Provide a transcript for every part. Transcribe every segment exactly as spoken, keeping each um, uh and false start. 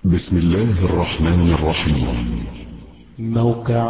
بسم الله الرحمن الرحيم. موقع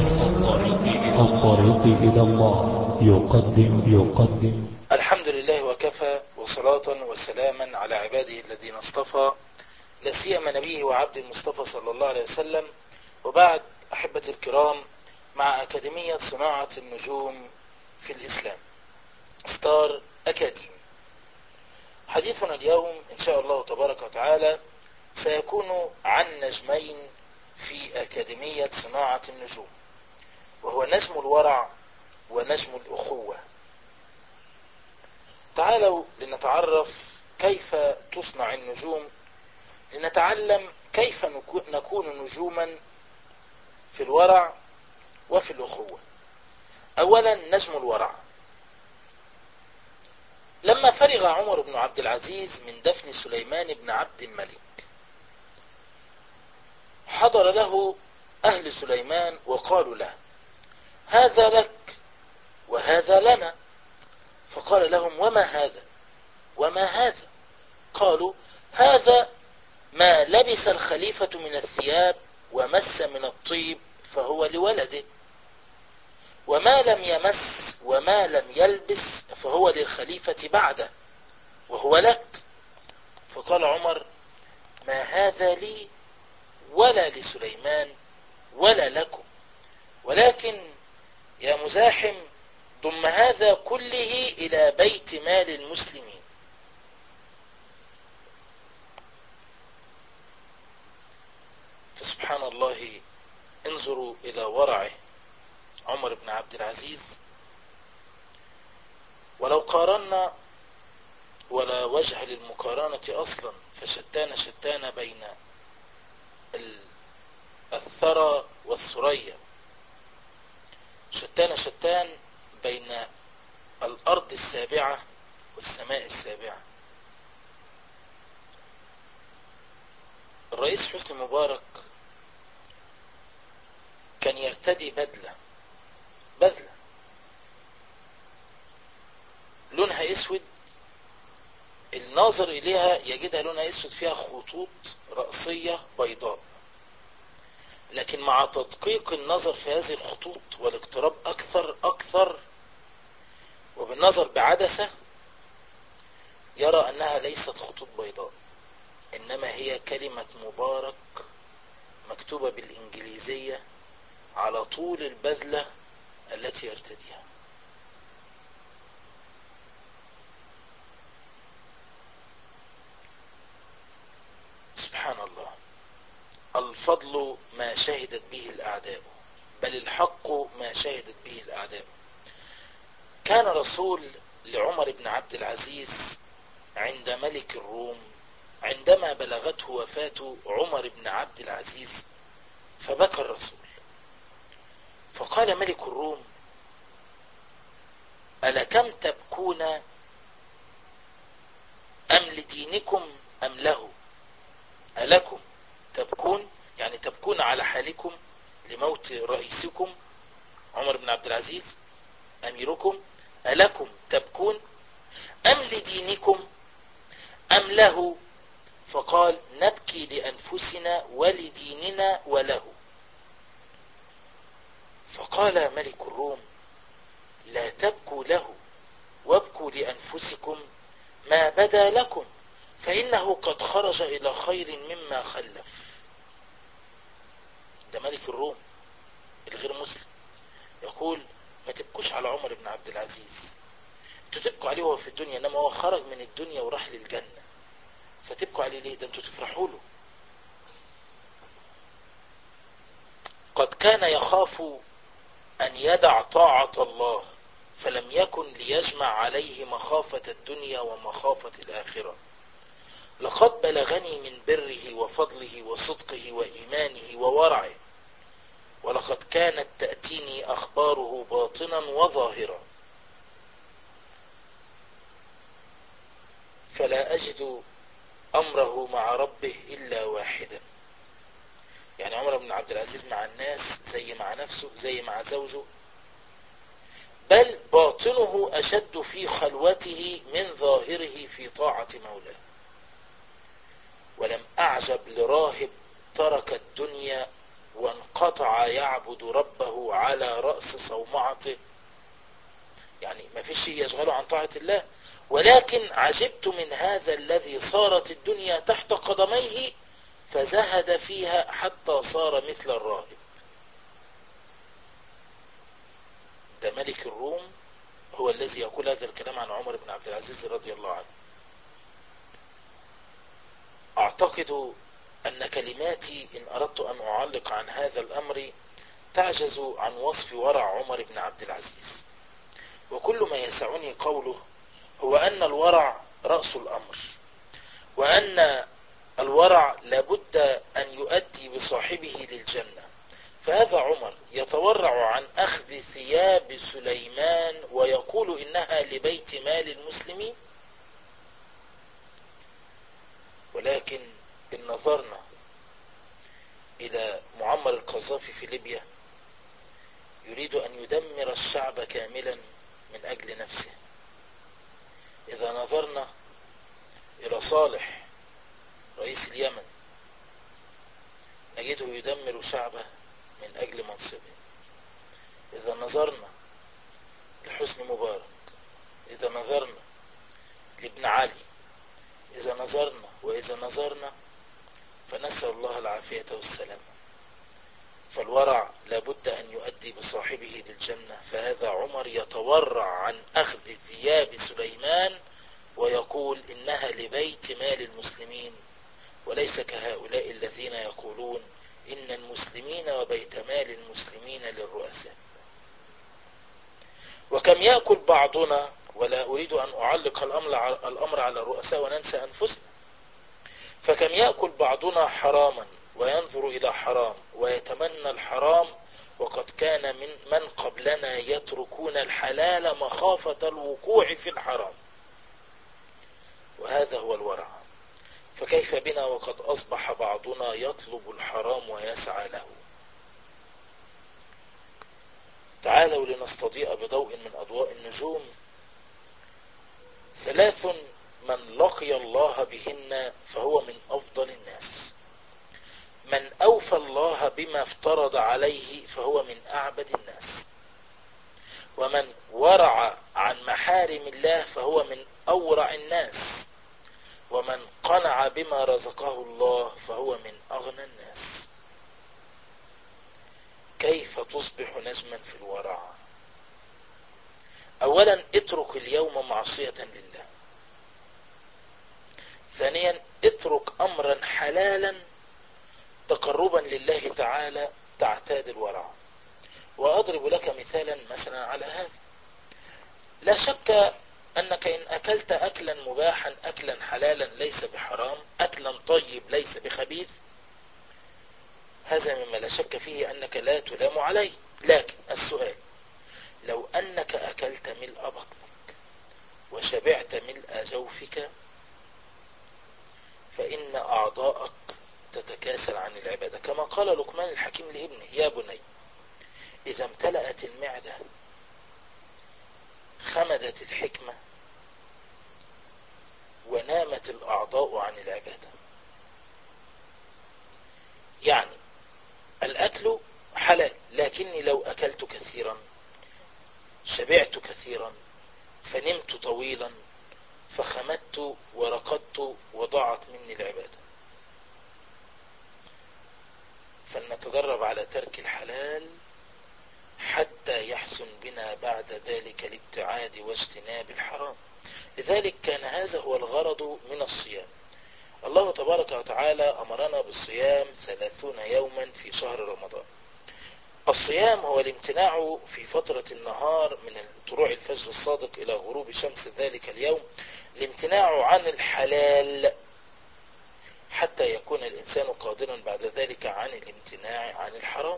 الطريق إلى الله يقدم يقدم الحمد لله وكفى، وصلاة وسلاما على عباده الذين اصطفى، لا سيما نبيه وعبد المصطفى صلى الله عليه وسلم. وبعد، أحبتي الكرام، مع أكاديمية صناعة النجوم في الإسلام، ستار أكاديمي. حديثنا اليوم إن شاء الله تبارك وتعالى سيكون عن نجمين في أكاديمية صناعة النجوم، وهو نجم الورع ونجم الأخوة. تعالوا لنتعرف كيف تصنع النجوم، لنتعلم كيف نكون نجوما في الورع وفي الأخوة. أولا، نجم الورع. لما فرغ عمر بن عبد العزيز من دفن سليمان بن عبد الملك، حضر له أهل سليمان وقالوا له: هذا لك وهذا لنا. فقال لهم: وما هذا وما هذا؟ قالوا: هذا ما لبس الخليفة من الثياب ومس من الطيب فهو لولده، وما لم يمس وما لم يلبس فهو للخليفة بعده وهو لك. فقال عمر: ما هذا لي ولا لسليمان ولا لكم، ولكن يا مزاحم ضم هذا كله إلى بيت مال المسلمين. فسبحان الله، انظروا إلى ورعه عمر بن عبد العزيز. ولو قارنا، ولا وجه للمقارنة أصلا، فشتان شتان بين الثرى والثريا، شتان شتان بين الأرض السابعة والسماء السابعة. الرئيس حسني مبارك كان يرتدي بدلة بدلة لونها اسود، الناظر اليها يجدها لونها اسود، فيها خطوط رأسية بيضاء، لكن مع تدقيق النظر في هذه الخطوط والاقتراب اكثر اكثر وبالنظر بعدسة، يرى انها ليست خطوط بيضاء، انما هي كلمة مبارك مكتوبة بالانجليزية على طول البذلة التي يرتديها. سبحان الله، الفضل ما شهدت به الأعداء، بل الحق ما شهدت به الأعداء. كان رسول لعمر بن عبد العزيز عند ملك الروم عندما بلغته وفاة عمر بن عبد العزيز، فبكى الرسول، فقال ملك الروم: ألكم تبكون أم لدينكم أم له؟ ألكم تبكون يعني تبكون على حالكم لموت رئيسكم عمر بن عبد العزيز أميركم، ألكم تبكون أم لدينكم أم له؟ فقال: نبكي لأنفسنا ولديننا وله. فقال ملك الروم: لا تبكوا له وابكوا لأنفسكم ما بدا لكم، فإنه قد خرج إلى خير مما خلف. ده ملك الروم الغير مسلم يقول: ما تبكوش على عمر بن عبد العزيز، انتوا تبكوا عليه وهو في الدنيا، انما هو خرج من الدنيا وراح للجنة، فتبكوا عليه ليه؟ ده انتوا تفرحوا له. قد كان يخاف أن يدع طاعة الله، فلم يكن ليجمع عليه مخافة الدنيا ومخافة الآخرة. لقد بلغني من بره وفضله وصدقه وإيمانه وورعه، ولقد كانت تأتيني أخباره باطنا وظاهرا، فلا أجد أمره مع ربه إلا واحدا. يعني عمر بن عبد العزيز مع الناس زي مع نفسه، زي مع زوجه، بل باطنه أشد في خلوته من ظاهره في طاعة مولاه. ولم أعجب لراهب ترك الدنيا وانقطع يعبد ربه على رأس صومعته، يعني ما فيش شيء يشغله عن طاعة الله، ولكن عجبت من هذا الذي صارت الدنيا تحت قدميه فزهد فيها حتى صار مثل الراهب. ده ملك الروم هو الذي يقول هذا الكلام عن عمر بن عبد العزيز رضي الله عنه. أعتقد أن كلماتي إن أردت أن أعلق عن هذا الأمر تعجز عن وصف ورع عمر بن عبد العزيز، وكل ما يسعني قوله هو أن الورع رأس الأمر، وأن الورع لابد أن يؤدي بصاحبه للجنة. فهذا عمر يتورع عن أخذ ثياب سليمان ويقول إنها لبيت مال المسلمين. ولكن إن نظرنا إلى معمر القذافي في ليبيا يريد أن يدمر الشعب كاملا من أجل نفسه. إذا نظرنا إلى صالح رئيس اليمن نجده يدمر شعبه من أجل منصبه. إذا نظرنا لحسني مبارك، إذا نظرنا لابن علي، إذا نظرنا وإذا نظرنا فنسأل الله العافية والسلامة. فالورع لابد أن يؤدي بصاحبه للجنة. فهذا عمر يتورع عن أخذ ثياب سليمان ويقول إنها لبيت مال المسلمين، وليس كهؤلاء الذين يقولون إن المسلمين وبيت مال المسلمين للرؤساء. وكم يأكل بعضنا، ولا أريد أن أعلق الأمر على الرؤساء وننسى أنفسنا، فكم يأكل بعضنا حراما وينظر إلى حرام ويتمنى الحرام، وقد كان من من قبلنا يتركون الحلال مخافة الوقوع في الحرام. وهذا هو الورع. فكيف بنا وقد أصبح بعضنا يطلب الحرام ويسعى له. تعالوا لنستضيء بضوء من أضواء النجوم ثلاث من لقي الله بهن فهو من أفضل الناس. من أوفى الله بما افترض عليه فهو من أعبد الناس. ومن ورع عن محارم الله فهو من أورع الناس. ومن قنع بما رزقه الله فهو من أغنى الناس. كيف تصبح نجما في الورع؟ أولا اترك اليوم معصية لله. ثانيا اترك أمرا حلالا تقربا لله تعالى تعتاد الورع. وأضرب لك مثالا مثلا على هذا. لا شك أنك إن أكلت أكلا مباحا أكلا حلالا ليس بحرام، أكلا طيب ليس بخبيث، هذا مما لا شك فيه أنك لا تلام عليه. لكن السؤال، لو أنك أكلت ملء بطنك وشبعت ملء جوفك فإن أعضاءك تتكاسل عن العبادة، كما قال لقمان الحكيم لابنه: يا بني إذا امتلأت المعدة خمدت الحكمة ونامت الأعضاء عن العبادة. يعني الأكل حلال، لكني لو أكلت كثيرا شبعت كثيرا فنمت طويلا فخمدت ورقدت وضاعت مني العبادة. فلنتدرب على ترك الحلال حتى يحسن بنا بعد ذلك الابتعاد واجتناب الحرام. لذلك كان هذا هو الغرض من الصيام. الله تبارك وتعالى أمرنا بالصيام ثلاثون يوما في شهر رمضان. الصيام هو الامتناع في فترة النهار من طلوع الفجر الصادق إلى غروب شمس ذلك اليوم، الامتناع عن الحلال حتى يكون الإنسان قادرا بعد ذلك عن الامتناع عن الحرام.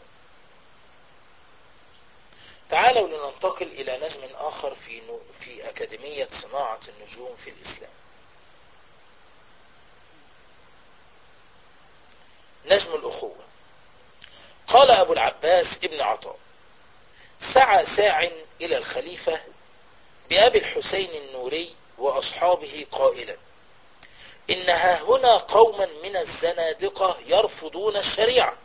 تعالوا لننتقل إلى نجم آخر في في أكاديمية صناعة النجوم في الإسلام. نجم الأخوة. قال أبو العباس ابن عطاء: سعى ساع إلى الخليفة بأبي الحسين النوري وأصحابه قائلا: إنها هنا قوما من الزنادقة يرفضون الشريعة،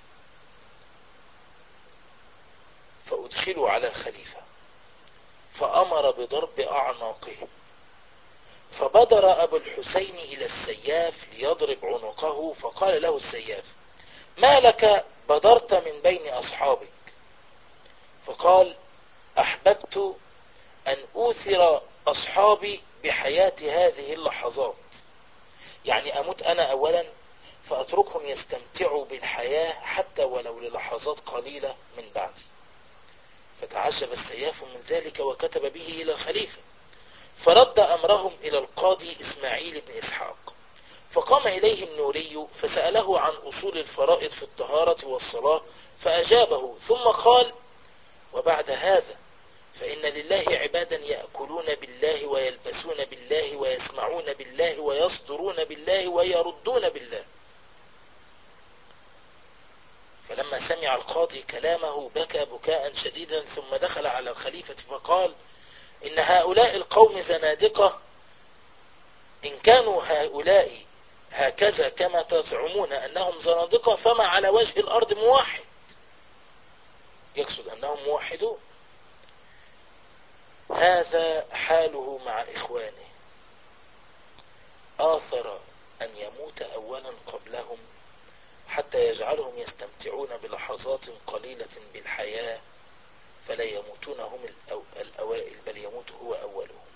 فأدخلوا على الخليفة فأمر بضرب أعناقهم، فبدر أبو الحسين إلى السياف ليضرب عنقه، فقال له السياف: ما لك بدرت من بين أصحابك؟ فقال: أحببت أن أوثر أصحابي بحياة هذه اللحظات، يعني أموت أنا أولا فأتركهم يستمتعوا بالحياة حتى ولو للحظات قليلة من بعدي. فتعجب السياف من ذلك وكتب به إلى الخليفة، فرد أمرهم إلى القاضي إسماعيل بن إسحاق، فقام إليه النوري فسأله عن أصول الفرائض في الطهارة والصلاة فأجابه، ثم قال: وبعد هذا فإن لله عبادا يأكلون بالله ويلبسون بالله ويسمعون بالله ويصدرون بالله ويردون بالله. فلما سمع القاضي كلامه بكى بكاء شديدا، ثم دخل على الخليفة فقال: إن هؤلاء القوم زنادقة، إن كانوا هؤلاء هكذا كما تزعمون أنهم زنادقة فما على وجه الأرض موحد. يقصد أنهم موحدون. هذا حاله مع إخوانه، آثر أن يموت أولا قبلهم حتى يجعلهم يستمتعون بلحظات قليلة بالحياة، فلا يموتون هم الأوائل بل يموت هو أولهم.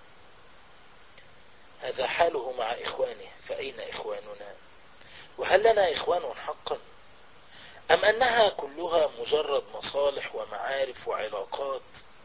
هذا حاله مع إخوانه، فأين إخواننا؟ وهل لنا إخوان حقا؟ أم أنها كلها مجرد مصالح ومعارف وعلاقات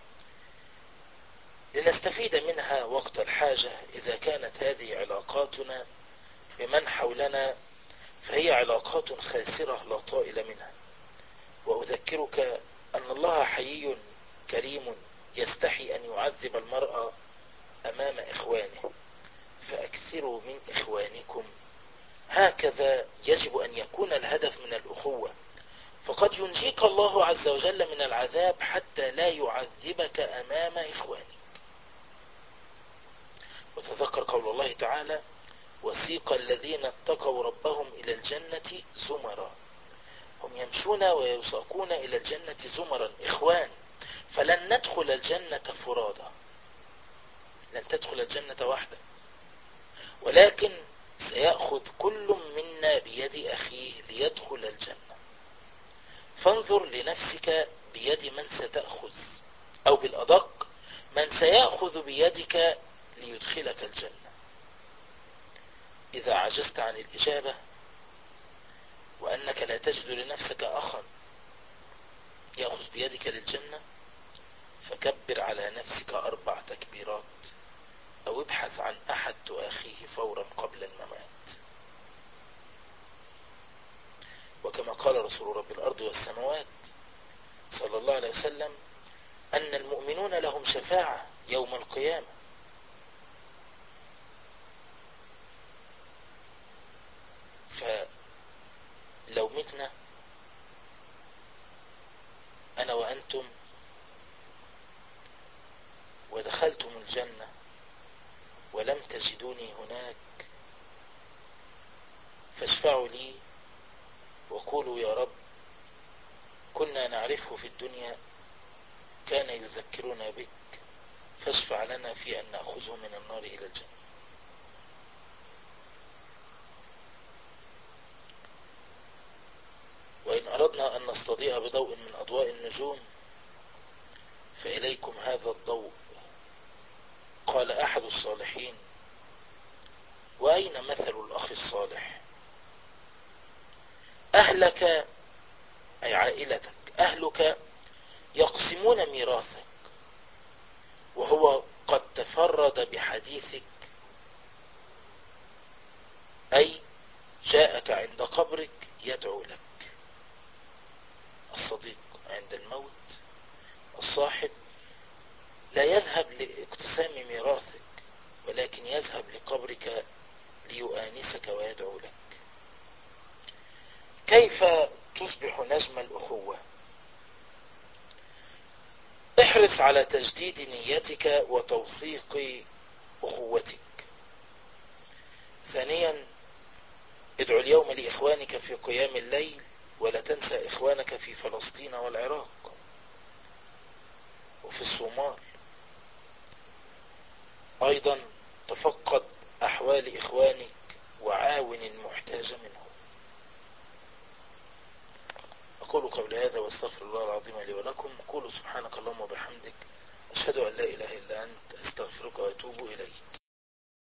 لنستفيد منها وقت الحاجة؟ إذا كانت هذه علاقاتنا بمن حولنا فهي علاقات خاسرة لا طائل منها. وأذكرك أن الله حيي كريم يستحي أن يعذب المرء أمام إخوانه، فأكثروا من إخوانكم. هكذا يجب أن يكون الهدف من الأخوة، فقد ينجيك الله عز وجل من العذاب حتى لا يعذبك أمام إخوانك. وتذكر قول الله تعالى: وسيق الذين اتقوا ربهم إلى الجنة زمرا. هم يمشون ويساقون إلى الجنة زمرا، إخوان. فلن ندخل الجنة فرادى، لن تدخل الجنة وحدك، ولكن سيأخذ كل منا بيد أخيه ليدخل الجنة. فانظر لنفسك بيد من ستأخذ، أو بالأدق من سيأخذ بيدك ليدخلك الجنة. إذا عجزت عن الإجابة وأنك لا تجد لنفسك أخا يأخذ بيدك للجنة، فكبر على نفسك أربع تكبيرات، أو ابحث عن أحد تؤخيه فورا قبل الممات. وكما قال رسول رب الأرض والسماوات صلى الله عليه وسلم أن المؤمنون لهم شفاعة يوم القيامة. فلو متنا أنا وأنتم ودخلتم الجنة ولم تجدوني هناك، فاشفعوا لي وقولوا: يا رب، كنا نعرفه في الدنيا كان يذكرنا بك، فاشفع لنا في أن نأخذه من النار إلى الجنة. وإن أردنا أن نستضيء بضوء من أضواء النجوم فإليكم هذا الضوء. قال أحد الصالحين: وأين مثل الأخ الصالح؟ أهلك، أي عائلتك، أهلك يقسمون ميراثك وهو قد تفرد بحديثك، أي جاءك عند قبرك يدعو لك. الصديق عند الموت، الصاحب لا يذهب لاقتسام ميراثك ولكن يذهب لقبرك ليؤانسك ويدعو لك. كيف تصبح نجم الأخوة؟ احرص على تجديد نيتك وتوثيق أخوتك، ثانيا ادعو اليوم لإخوانك في قيام الليل ولا تنسى إخوانك في فلسطين والعراق وفي الصومال. أيضا تفقد أحوال إخوانك وعاون المحتاج منهم. أقول قبل هذا واستغفر الله العظيم لي ولكم. قولوا سبحانك اللهم وبحمدك، أشهد أن لا إله إلا أنت، أستغفرك وأتوب إليك.